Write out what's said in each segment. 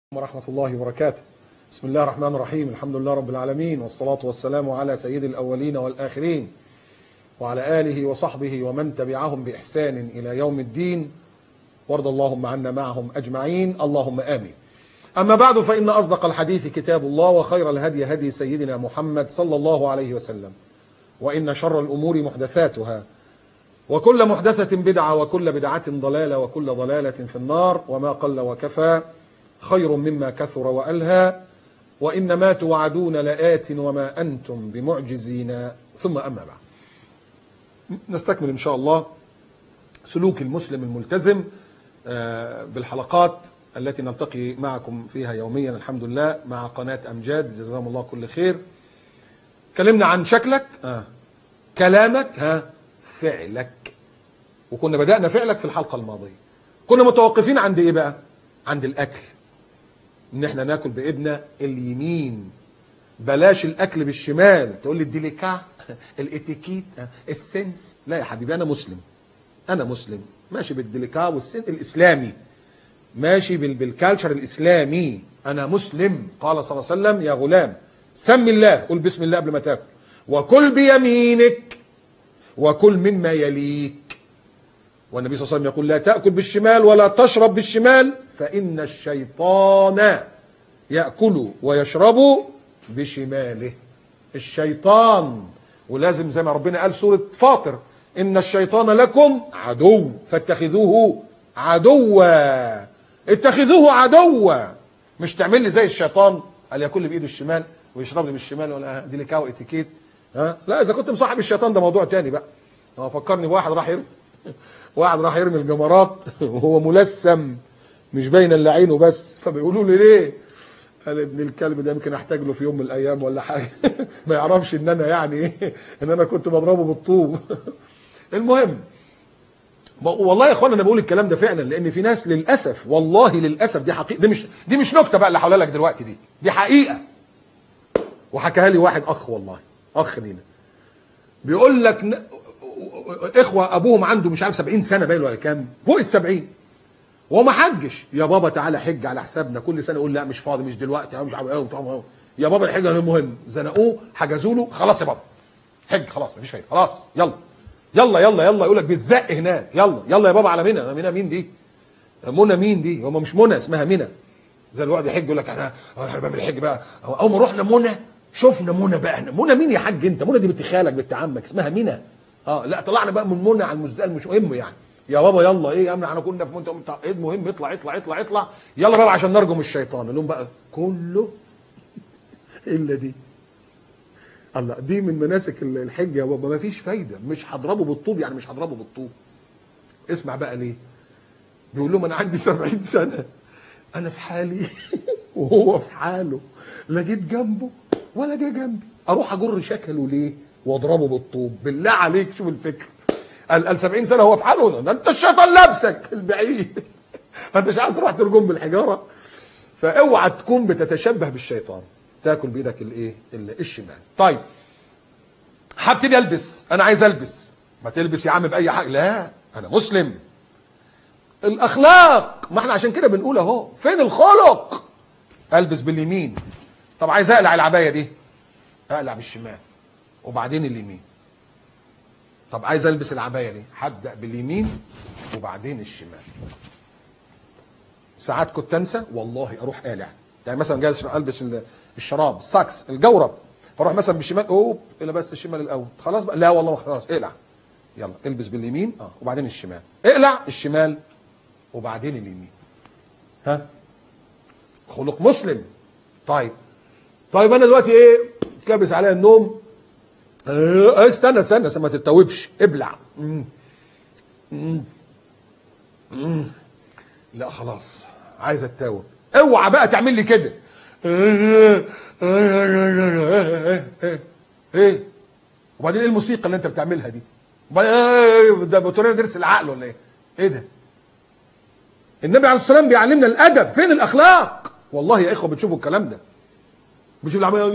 ورحمة الله وبركاته. بسم الله الرحمن الرحيم. الحمد لله رب العالمين، والصلاة والسلام على سيد الأولين والآخرين وعلى آله وصحبه ومن تبعهم بإحسان إلى يوم الدين، وارض اللهم عنا معهم أجمعين، اللهم آمين. أما بعد، فإن أصدق الحديث كتاب الله، وخير الهدي هدي سيدنا محمد صلى الله عليه وسلم، وإن شر الأمور محدثاتها، وكل محدثة بدعة، وكل بدعة ضلالة، وكل ضلالة في النار. وما قل وكفى خير مما كثر وألهى، وإنما توعدون لآت وما أنتم بمعجزين. ثم أما بعد، نستكمل إن شاء الله سلوك المسلم الملتزم بالحلقات التي نلتقي معكم فيها يوميا الحمد لله مع قناة أمجاد، جزاهم الله كل خير. كلمنا عن شكلك، كلامك، فعلك. وكنا بدأنا فعلك في الحلقة الماضية. كنا متوقفين عند إيه بقى؟ عند الأكل، إن إحنا ناكل بإيدنا اليمين، بلاش الأكل بالشمال. تقول لي الديليكا، الاتيكيت، السنس. لا يا حبيبي، أنا مسلم، أنا مسلم ماشي بالديليكا والسنس الإسلامي، ماشي بالكالتشر الإسلامي. أنا مسلم. قال صلى الله عليه وسلم: يا غلام سم الله، قل بسم الله قبل ما تاكل، وكل بيمينك، وكل مما يليك. والنبي صلى الله عليه وسلم يقول: لا تأكل بالشمال ولا تشرب بالشمال، فإن الشيطان يأكل ويشرب بشماله. الشيطان، ولازم زي ما ربنا قال سورة فاطر: إن الشيطان لكم عدو فاتخذوه عدوا. اتخذوه عدوا، مش تعمل لي زي الشيطان قال ياكل بإيده الشمال ويشرب لي بالشمال، ولا دي لكاو اتيكيت. لا، إذا كنت مصاحب الشيطان ده موضوع تاني بقى. فكرني بواحد راح يرمي الجمرات وهو ملثم، مش باين الا عينه بس. فبيقولوا لي: ليه؟ قال: ابن الكلب ده يمكن احتاج له في يوم من الايام ولا حاجه. ما يعرفش ان انا يعني ايه، ان انا كنت بضربه بالطوب. المهم، والله يا اخوانا انا بقول الكلام ده فعلا، لان في ناس للاسف، والله للاسف، دي حقيقه، دي مش نكته بقى اللي هقولها لك دلوقتي، دي حقيقه. وحكاها لي واحد اخ، والله اخ لينا، بيقول لك اخوه ابوهم عنده مش عارف 70 سنه باين ولا كام، فوق ال70، وما حجش. يا بابا تعالى حج على حسابنا. كل سنه يقول: لا مش فاضي، مش دلوقتي، مش عارف ايه. يا بابا الحج المهم. زنقوه، حجزوا له، خلاص يا بابا حج، خلاص مفيش فايده، خلاص يلا يلا يلا يلا. يقول لك بالزق هناك: يلا يلا يا بابا على منى. منى مين دي؟ منى مين دي؟ هم مش منى، اسمها منى. زي الواحد يحج يقول لك: احنا باب الحج بقى. اول ما رحنا منى شفنا منى بقى. منى مين يا حاج انت؟ منى دي بنت خالك بنت عمك، اسمها منى. لا، طلعنا بقى من منى على المزدلفه، مش مهم يعني. يا بابا يلا، ايه يا عم، احنا كنا في منى. ايه المهم؟ اطلع اطلع اطلع اطلع، يلا بقى عشان نرجم الشيطان. قال لهم بقى: كله الا دي. الله، دي من مناسك الحج يا بابا، ما فيش فايده، مش هضربه بالطوب، يعني مش هضربه بالطوب. اسمع بقى ليه. بيقول لهم: انا عندي 70 سنه، انا في حالي وهو في حاله، لا جيت جنبه ولا جه جنبي، اروح اجر شكله ليه واضربه بالطوب؟ بالله عليك شوف الفكر. قال 70 سنه هو في حاله، ده انت الشيطان لابسك البعيد. ما انتش عايز تروح ترجم بالحجاره. فاوعى تكون بتتشبه بالشيطان، تاكل بايدك الايه؟ الشمال. طيب، هبتدي البس، انا عايز البس. ما تلبس يا عم باي حاجه، لا انا مسلم. الاخلاق، ما احنا عشان كده بنقول اهو، فين الخلق؟ البس باليمين. طب عايز اقلع العبايه دي، اقلع بالشمال وبعدين اليمين. طب عايز البس العبايه دي، هبدا باليمين وبعدين الشمال. ساعات كنت انسى والله، اروح قالع. يعني مثلا جاي البس الشراب، الساكس، الجورب، فاروح مثلا بالشمال، اوب الا بس الشمال الاول، خلاص بقى، لا والله خلاص، اقلع. يلا البس باليمين وبعدين الشمال، اقلع الشمال وبعدين اليمين. خلق مسلم. طيب انا دلوقتي ايه؟ كابس عليا النوم. استنى ما تتوبش، ابلع. لا خلاص، عايز اتاوب. اوعى بقى تعمل لي كده. ايه وبعدين ايه الموسيقى اللي انت بتعملها دي؟ ده بتورينا درس العقل ولا ايه؟ ايه ده؟ النبي عليه الصلاه والسلام بيعلمنا الادب، فين الاخلاق؟ والله يا اخوه بتشوفوا الكلام ده، مش العمليه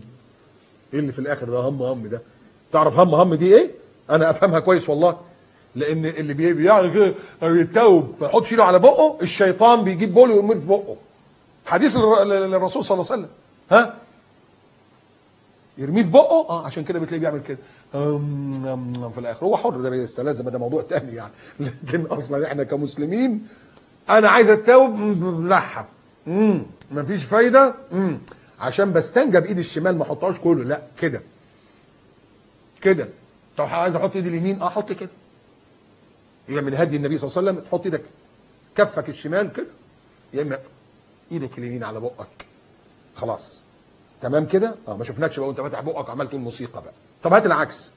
ايه اللي في الاخر ده؟ هم ده. تعرف هم دي ايه؟ انا افهمها كويس والله. لان اللي بيعمل كده يتوب ما يحطش ايده على بقه، الشيطان بيجيب بوله ويرميه في بقه. حديث للرسول صلى الله عليه وسلم، ها، يرميه في بقه، عشان كده بتلاقيه بيعمل كده في الاخر. هو حر، ده بيستلذ، ده موضوع تاني يعني. لكن اصلا احنا كمسلمين، انا عايز اتوب، لا مفيش فايده، عشان بستنجى بايدي الشمال، ما احطهاش كله، لا كده كده. طب عايز احط ايدي اليمين، احط كده. يبقى من هدي النبي صلى الله عليه وسلم تحط ايدك كفك الشمال كده، يا اما ايدك اليمين على بقك، خلاص تمام كده. ما شفناكش بقى وانت فاتح بقك وعمال تقول موسيقى بقى. طب هات العكس،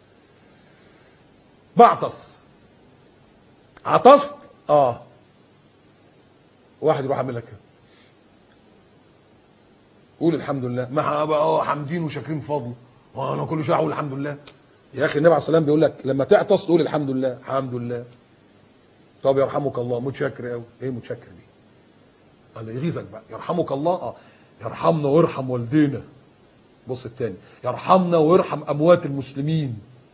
بعطس، عطست، واحد يروح عامل لك كده، قول الحمد لله، ما بقى حامدين وشاكرين فضله، وانا كل شويه اقول الحمد لله. يا اخي النبي عليه الصلاه والسلام بيقول لك لما تعطس تقول الحمد لله، الحمد لله. طب يرحمك الله، متشكر قوي. ايه متشكر دي؟ الله يغيظك بقى. يرحمك الله، يرحمنا ويرحم والدينا. بص التاني، يرحمنا ويرحم اموات المسلمين.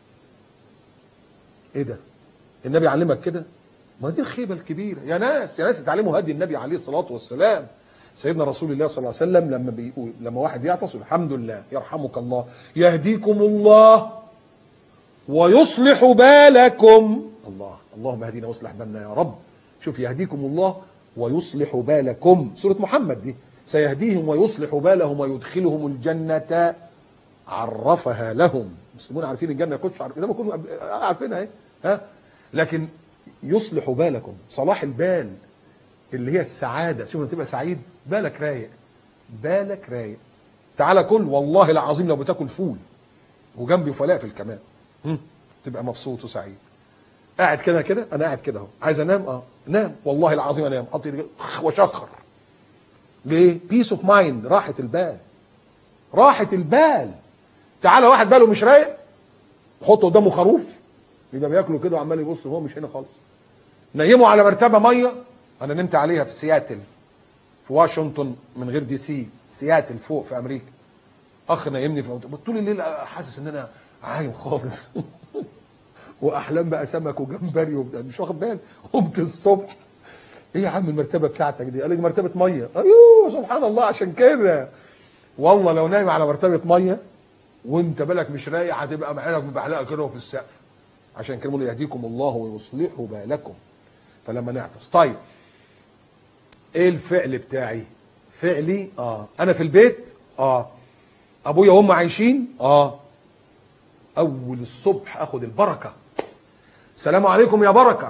ايه ده؟ النبي علمك كده؟ ما دي الخيبه الكبيره يا ناس، يا ناس اتعلموا هدي النبي عليه الصلاه والسلام. سيدنا رسول الله صلى الله عليه وسلم لما بيقول، لما واحد يعطس الحمد لله، يرحمك الله، يهديكم الله ويصلح بالكم. الله، اللهم اهدنا واصلح بالنا يا رب. شوف، يهديكم الله ويصلح بالكم، سورة محمد دي، سيهديهم ويصلح بالهم ويدخلهم الجنة عرفها لهم. المسلمون عارفين الجنة، يخشوا عارفين زي ما كنا عارفينها اهي، ها. لكن يصلح بالكم، صلاح البال اللي هي السعادة. شوف، لما تبقى سعيد بالك رايق، بالك رايق. تعالى كل، والله العظيم لو بتاكل فول وجنبي فلافل كمان، تبقى مبسوط وسعيد. قاعد كده كده، انا قاعد كده اهو، عايز انام، نام، والله العظيم انام، حط ايدي واشخر. ليه؟ بيس اوف مايند، راحة البال، راحة البال. تعالى واحد باله مش رايق، حط قدامه خروف يبقى بياكله كده وعمال يبص وهو مش هنا خالص. نيمه على مرتبه ميه، انا نمت عليها في سياتل في واشنطن من غير دي سي، سياتل فوق في امريكا. اخ نيمني طول الليل حاسس ان انا عايم خالص. واحلام بقى سمك وجمبري مش واخد بالي. قمت الصبح، ايه يا عم المرتبه بتاعتك دي؟ قال لي دي مرتبه ميه. ايوه سبحان الله، عشان كده والله لو نايم على مرتبه ميه وانت بالك مش رايق، هتبقى عينك مبحلقه كده وفي السقف. عشان كده بيقول يهديكم الله ويصلح بالكم. فلما نعطس، طيب ايه الفعل بتاعي؟ فعلي انا في البيت، ابويا وامي عايشين، اول الصبح اخد البركه. السلام عليكم يا بركه،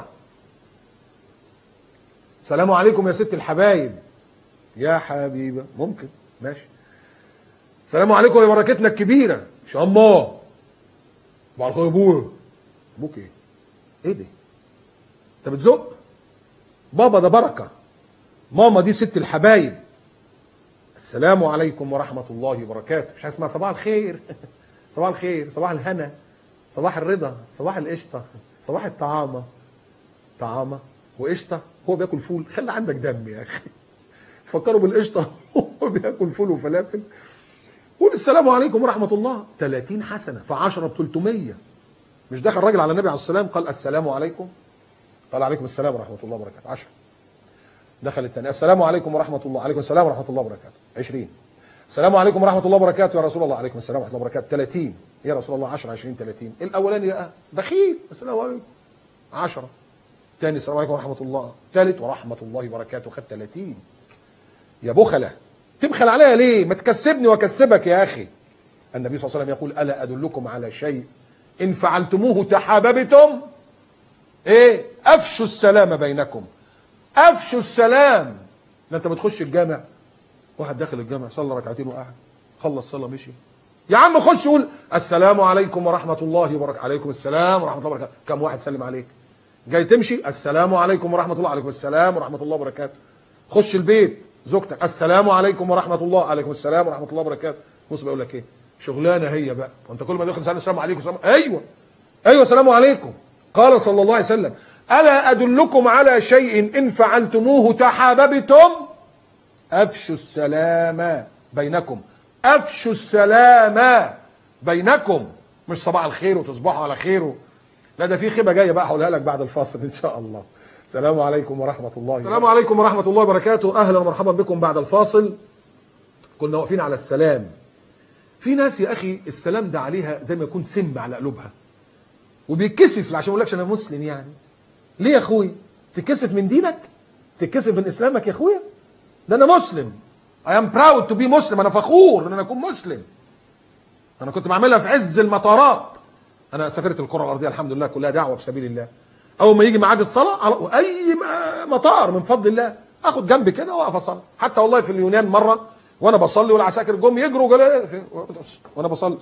السلام عليكم يا ست الحبايب، يا حبيبه، ممكن ماشي. السلام عليكم يا بركتنا الكبيره، شاء الله. بعد الخير يا ابويا. ابوك ايه؟ ايه ده؟ انت بتزق؟ بابا ده بركه، ماما دي ست الحبايب. السلام عليكم ورحمه الله وبركاته. مش اسمها صباح الخير. صباح الخير، صباح الهنا، صباح الرضا، صباح القشطه، صباح الطعامه. طعامه وقشطه، هو بياكل فول؟ خلي عندك دم يا اخي. فكروا بالقشطه هو بياكل فول وفلافل. قول السلام عليكم ورحمه الله، 30 حسنه في 10 ب 300. مش دخل راجل على النبي عليه الصلاه والسلام قال السلام عليكم، قال عليكم السلام ورحمه الله وبركاته، 10. دخل الثاني، السلام عليكم ورحمه الله، عليكم السلام ورحمه الله وبركاته، 20. السلام عليكم ورحمه الله وبركاته يا رسول الله، عليكم السلام ورحمه الله وبركاته، 30 يا رسول الله، 10 20 30. الاولاني بقى بخيل، السلام عليكم 10. ثاني السلام عليكم ورحمه الله، ثالث ورحمه الله وبركاته، خد 30. يا بخله، تبخل عليا ليه؟ ما تكسبني واكسبك يا اخي. النبي صلى الله عليه وسلم يقول الا ادلكم على شيء ان فعلتموه تحاببتم؟ ايه؟ افشوا السلام بينكم، افشوا السلام. ده انت بتخش الجامع، واحد داخل الجامع صلى ركعتين وقعد، خلص صلاه مشي. يا عم خش قول السلام عليكم ورحمه الله وبركاته، عليكم السلام ورحمه الله وبركاته. كم واحد سلم عليك؟ جاي تمشي، السلام عليكم ورحمه الله، عليكم السلام ورحمه الله وبركاته. خش البيت، زوجتك السلام عليكم ورحمه الله، عليكم السلام ورحمه الله وبركاته. بص بقول لك ايه، شغلانه هي بقى، وانت كل ما داخل السلام عليكم السلام، ايوه السلام عليكم. قال صلى الله عليه وسلم الا ادلكم على شيء ان فعلتموه تحاببتم؟ افشوا السلام بينكم، افشوا السلام بينكم. مش صباح الخير وتصبحوا على خير لا ده في خيبه جايه بقى هقولها لك بعد الفاصل ان شاء الله. السلام عليكم ورحمه الله. السلام عليكم ورحمه الله وبركاته. اهلا ومرحبا بكم بعد الفاصل. كنا واقفين على السلام. في ناس يا اخي السلام ده عليها زي ما يكون سم على قلوبها، وبيتكسف عشان ما يقولكش انا مسلم. يعني ليه يا اخوي؟ تتكسف من دينك؟ تتكسف من اسلامك يا اخويا؟ ده انا مسلم. I am proud to be مسلم. انا فخور ان انا اكون مسلم. انا كنت بعملها في عز المطارات. انا سافرت الكره الارضيه الحمد لله كلها دعوه في سبيل الله. اول ما يجي ميعاد الصلاه على اي مطار من فضل الله اخد جنبي كده واقف اصلي. حتى والله في اليونان مره وانا بصلي والعساكر جم يجروا وانا بصلي.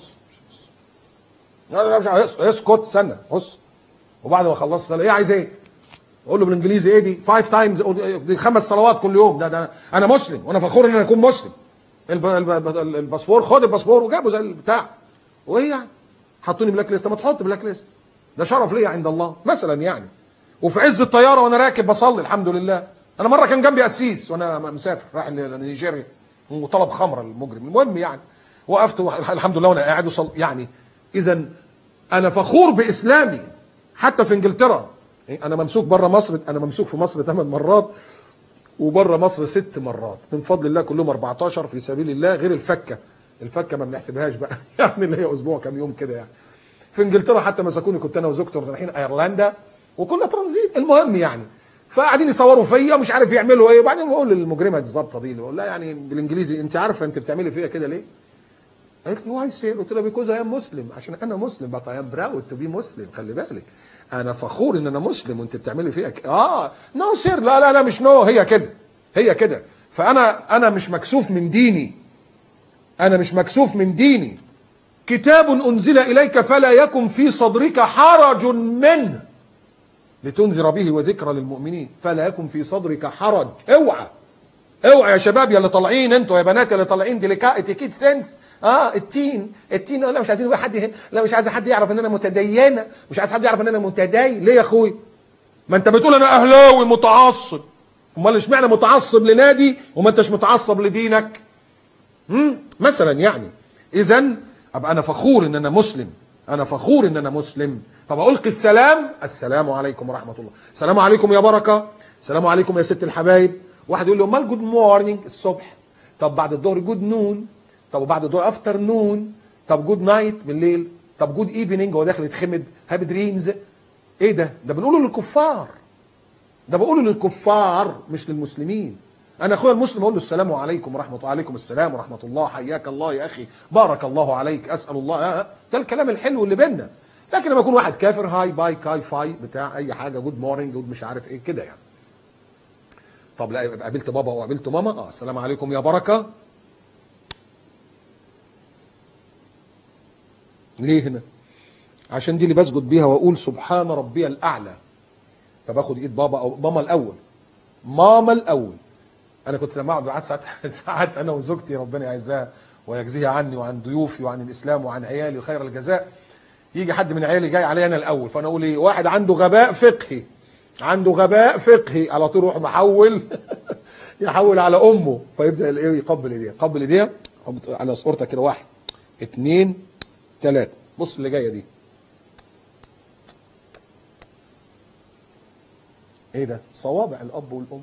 اسكت استنى بص. وبعد ما خلصت صلاه ايه عايز ايه؟ اقول له بالانجليزي ايه دي؟ 5 تايمز، دي 5 صلوات كل يوم. ده انا مسلم وانا فخور ان انا اكون مسلم. الباسبور، خد الباسبور، وجابه زي البتاع. وايه يعني؟ حطوني بلاك ليست. ما تحط بلاك ليست، ده شرف ليا عند الله مثلا يعني. وفي عز الطياره وانا راكب بصلي الحمد لله. انا مره كان جنبي قسيس وانا مسافر رايح لنيجيريا وطلب خمره المجرم. المهم يعني وقفت الحمد لله وانا قاعد وصل. يعني اذا انا فخور باسلامي. حتى في انجلترا انا ممسوك بره مصر، انا ممسوك في مصر 8 مرات وبره مصر 6 مرات من فضل الله، كلهم 14 في سبيل الله، غير الفكه. الفكه ما بنحسبهاش بقى يعني اللي هي اسبوع كام يوم كده يعني. في انجلترا حتى مسكوني، كنت انا وزوجتي رايحين ايرلندا وكنا ترانزيت. المهم يعني فقاعدين يصوروا فيا ومش عارف يعملوا ايه. وبعدين بقول للمجرمه الظابطه دي، بقول لها يعني بالانجليزي انت عارفه انت بتعملي فيا كده ليه؟ قالت لي واي سير؟ قلت لها بيكوز اي ام مسلم. عشان انا مسلم بس اي ام براود تو بي مسلم. خلي بالك انا فخور ان انا مسلم وانت بتعملي فيا نو سير. لا لا لا مش نو، هي كده، هي كده. فانا مش مكسوف من ديني. انا مش مكسوف من ديني. كتاب انزل اليك فلا يكن في صدرك حرج منه لتنذر به وذكرى للمؤمنين. فلا يكن في صدرك حرج. اوعى اوعى يا شباب يا اللي طالعين، انتوا يا بنات اللي طالعين ديليكا اتيكيت سنس. التين لا مش عايزين حد، لا مش عايز حد يعرف ان انا متدينه، مش عايز حد يعرف ان انا متدين. ليه يا اخوي؟ ما انت بتقول انا اهلاوي متعصب. امال اشمعنى متعصب لنادي وما انتش متعصب لدينك؟ مثلا يعني. اذا ابقى انا فخور ان انا مسلم. انا فخور ان انا مسلم. طب القي السلام. السلام عليكم ورحمه الله. السلام عليكم يا بركه. السلام عليكم يا ست الحبايب. واحد يقول له امال جود مورنينج الصبح، طب بعد الظهر جود نون، طب وبعد الظهر افتر نون، طب جود نايت بالليل، طب جود ايفنينج هو داخل يتخمد، هابي دريمز. ايه ده؟ ده بنقوله للكفار. ده بقوله للكفار مش للمسلمين. انا اخويا المسلم اقول له السلام عليكم ورحمه الله. وعليكم السلام ورحمه الله. حياك الله يا اخي، بارك الله عليك، اسال الله. ده الكلام الحلو اللي بينا. لكن لما يكون واحد كافر هاي باي كاي فاي بتاع اي حاجه، جود مورنينج، جود مش عارف ايه كده يعني. طب لا يبقى قابلت بابا وقابلت ماما. السلام عليكم يا بركه. ليه هنا؟ عشان دي اللي بسجد بيها واقول سبحان ربي الاعلى. فباخد ايد بابا او ماما الاول. ماما الاول. انا كنت لما اقعد قعدت ساعات انا وزوجتي ربنا يعزها ويجزيها عني وعن ضيوفي وعن الاسلام وعن عيالي وخير الجزاء، يجي حد من عيالي جاي عليا انا الاول، فانا اقول ايه؟ واحد عنده غباء فقهي، عنده غباء فقهي، على طول يروح محول يحول على امه، فيبدا الايه؟ يقبل ايديها. قبل ايديها على صورتك كده. 1 2 3. بص اللي جايه دي ايه ده؟ صوابع الاب والام.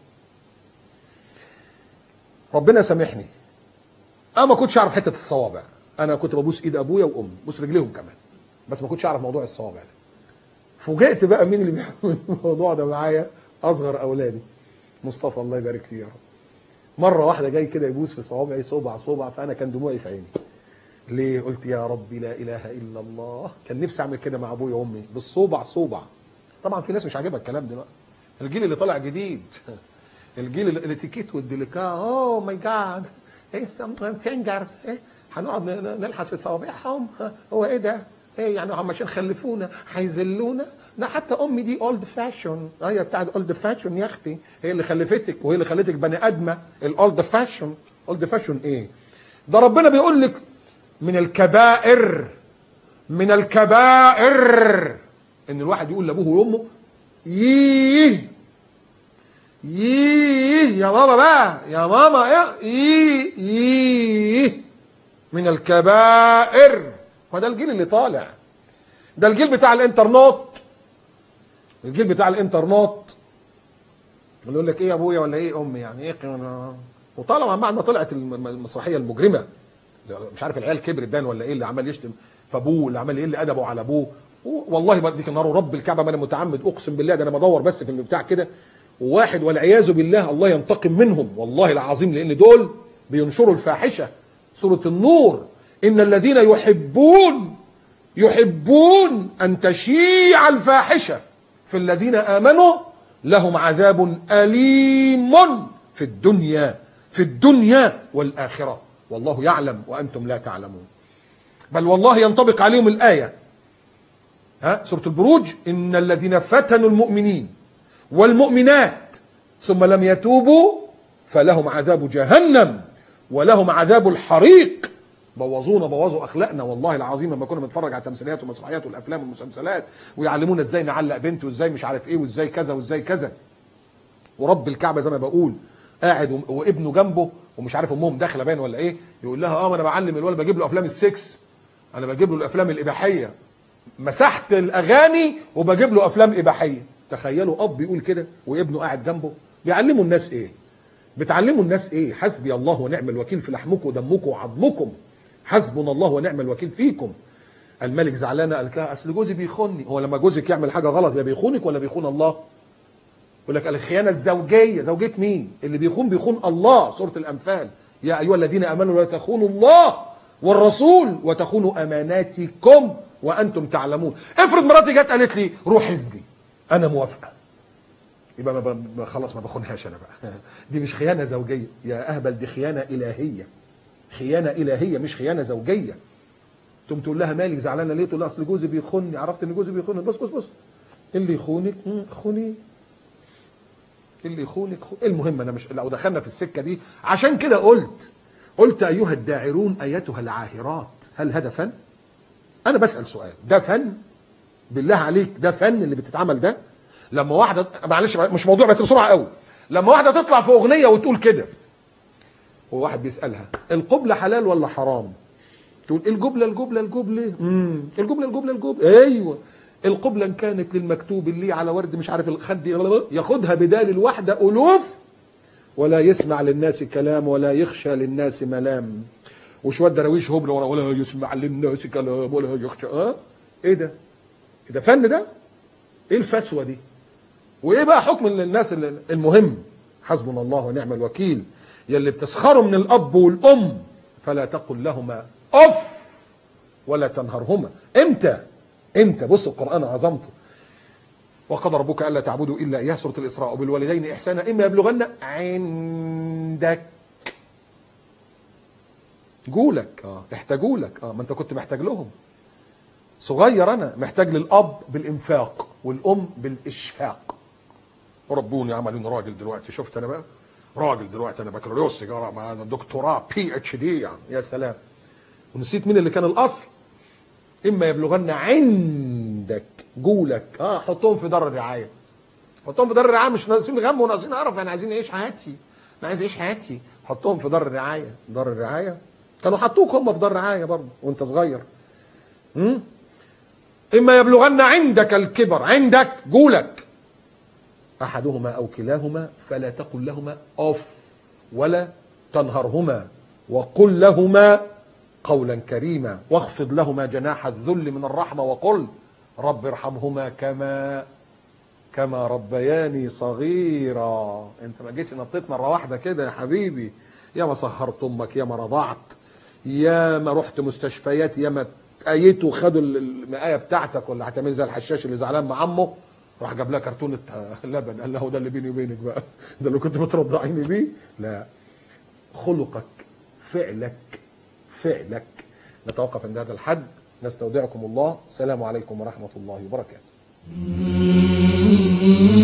ربنا سامحني انا ما كنتش اعرف حته الصوابع. انا كنت ببوس ايد ابويا وامي، بوس رجليهم كمان، بس ما كنتش اعرف موضوع الصوابع ده. فوجئت بقى مين اللي بيعمل الموضوع ده معايا؟ اصغر اولادي مصطفى الله يبارك فيه يا رب. مره واحده جاي كده يبوس في صوابعي صوبع صوبع، فانا كان دموعي في عيني. ليه؟ قلت يا ربي لا اله الا الله. كان نفسي اعمل كده مع ابويا وامي بالصوبع صوبع. طبعا في ناس مش عاجبها الكلام ده بقى، الجيل اللي طالع جديد، الجيل الاتيكيت والديليكا. اوه ماي جاد، ايه سم فينجرز، ايه هنقعد نلحس في صوابعهم؟ هو ايه ده؟ ايه يعني هم عشان خلفونا هيذلونا؟ ده حتى امي دي اولد فاشون. هي بتاعت اولد فاشون يا اختي، هي اللي خلفتك وهي اللي خلتك بني ادمه. الاولد فاشون، اولد فاشون ايه؟ ده ربنا بيقول لك من الكبائر، من الكبائر ان الواحد يقول لابوه وامه ييه ييه يا بابا بقى يا ماما ييه ييه. من الكبائر. وده الجيل اللي طالع، ده الجيل بتاع الانترنت، الجيل بتاع الانترنت اللي يقول لك ايه يا ابويا ولا ايه امي، يعني ايه وطالما بعد ما طلعت المسرحيه المجرمه، مش عارف العيال كبرت بان ولا ايه، اللي عمال يشتم فابوه، اللي عمال يقل ادبه على ابوه، والله بديك النار ورب الكعبه ما انا متعمد اقسم بالله، ده انا بدور بس في البتاع كده، وواحد والعياذ بالله الله ينتقم منهم والله العظيم، لان دول بينشروا الفاحشه. سوره النور، ان الذين يحبون ان تشيع الفاحشه في الذين امنوا لهم عذاب أليم في الدنيا والآخرة والله يعلم وأنتم لا تعلمون. بل والله ينطبق عليهم الآية، سورة البروج، إن الذين فتنوا المؤمنين والمؤمنات ثم لم يتوبوا فلهم عذاب جهنم ولهم عذاب الحريق. بوظوا اخلاقنا والله العظيم لما كنا بنتفرج على التمثيليات والمسرحيات والافلام والمسلسلات، ويعلمونا ازاي نعلق بنت وازاي مش عارف ايه وازاي كذا وازاي كذا. ورب الكعبه زي ما بقول قاعد وابنه جنبه ومش عارف امهم داخله باين ولا ايه، يقول لها ما انا بعلم الولد، بجيب له افلام السكس، انا بجيب له الافلام الاباحيه، مسحت الاغاني وبجيب له افلام اباحيه. تخيلوا اب بيقول كده وابنه قاعد جنبه. بيعلموا الناس ايه؟ بتعلموا الناس ايه؟ حسبي الله ونعم الوكيل في لحمكم ودمكم وعظمكم، حسبنا الله ونعم الوكيل فيكم. الملك زعلانه قالت لها اصل جوزي بيخوني. هو لما جوزك يعمل حاجه غلط يبقى بيخونك ولا بيخون الله؟ يقول لك الخيانه الزوجيه، زوجيه مين؟ اللي بيخون الله. سوره الانفال، يا ايها الذين امنوا لا تخونوا الله والرسول وتخونوا اماناتكم وانتم تعلمون. افرض مراتي جت قالت لي روح اسجي، انا موافقه، يبقى خلاص ما بخونهاش انا بقى. دي مش خيانه زوجيه يا اهبل، دي خيانه الهيه، خيانه الهيه مش خيانه زوجيه. تقول لها مالك زعلانه ليه؟ تقول لها اصل جوزي بيخوني، عرفت ان جوزي بيخوني، بص اللي يخونك خوني، اللي يخونك خوني. المهم انا مش، لو دخلنا في السكه دي، عشان كده قلت ايها الداعرون ايتها العاهرات، هل هذا فن؟ انا بسال سؤال، ده فن؟ بالله عليك ده فن اللي بتتعمل ده؟ لما واحده، معلش مش موضوع بس بسرعه قوي، لما واحده تطلع في اغنيه وتقول كده وواحد بيسالها القبله حلال ولا حرام؟ تقول الجبله ايوه القبله ان كانت للمكتوب اللي على ورد مش عارف الخد ياخدها بدال الواحده الوف، ولا يسمع للناس كلام ولا يخشى للناس ملام، وشويه دراويش هبل ورا ولا يسمع للناس كلام ولا يخشى. ايه ده؟ ده فن ده؟ ايه الفسوه دي؟ وايه بقى حكم الناس؟ المهم حسبنا الله ونعم الوكيل. يلي بتسخروا من الاب والام فلا تقل لهما اف ولا تنهرهما. امتى بص القران عظمته، وقضى ربك الا تعبدوا الا اياه، سوره الاسراء، وبالوالدين احسانا اما يبلغن عندك جولك احتاجولك ما انت كنت محتاج لهم صغير، انا محتاج للاب بالانفاق والام بالاشفاق. ربوني عملوني راجل دلوقتي، شفت انا بقى راجل دلوقتي، انا بكالوريوس تجاره مع دكتوراه PhD يعني، يا سلام. ونسيت مين اللي كان الاصل. اما يبلغن عندك جولك حطهم في دار الرعايه، حطهم في دار الرعايه، مش ناقصين غم وناقصين قرف، انا عايزين نعيش حياتي، انا عايز اعيش حياتي، حطهم في دار الرعايه. دار الرعايه كانوا حطوك هم في دار الرعايه برضه وانت صغير. اما يبلغن عندك الكبر، عندك جولك احدهما او كلاهما فلا تقل لهما اف ولا تنهرهما وقل لهما قولا كريما واخفض لهما جناح الذل من الرحمه وقل رب ارحمهما كما ربياني صغيرا. انت ما جيتش نطيت مره واحده كده يا حبيبي، يا ما سهرت امك، يا ما رضعت، يا ما رحت مستشفيات، يا ما ايته وخدوا المقايه بتاعتك، ولا هتعمل زي الحشاش اللي زعلان مع عمه راح جاب لها كرتونه لبن، قال له ده اللي بيني وبينك بقى، ده اللي كنت بترضعيني بيه. لا، خلقك فعلك. نتوقف عند هذا الحد، نستودعكم الله، السلام عليكم ورحمه الله وبركاته.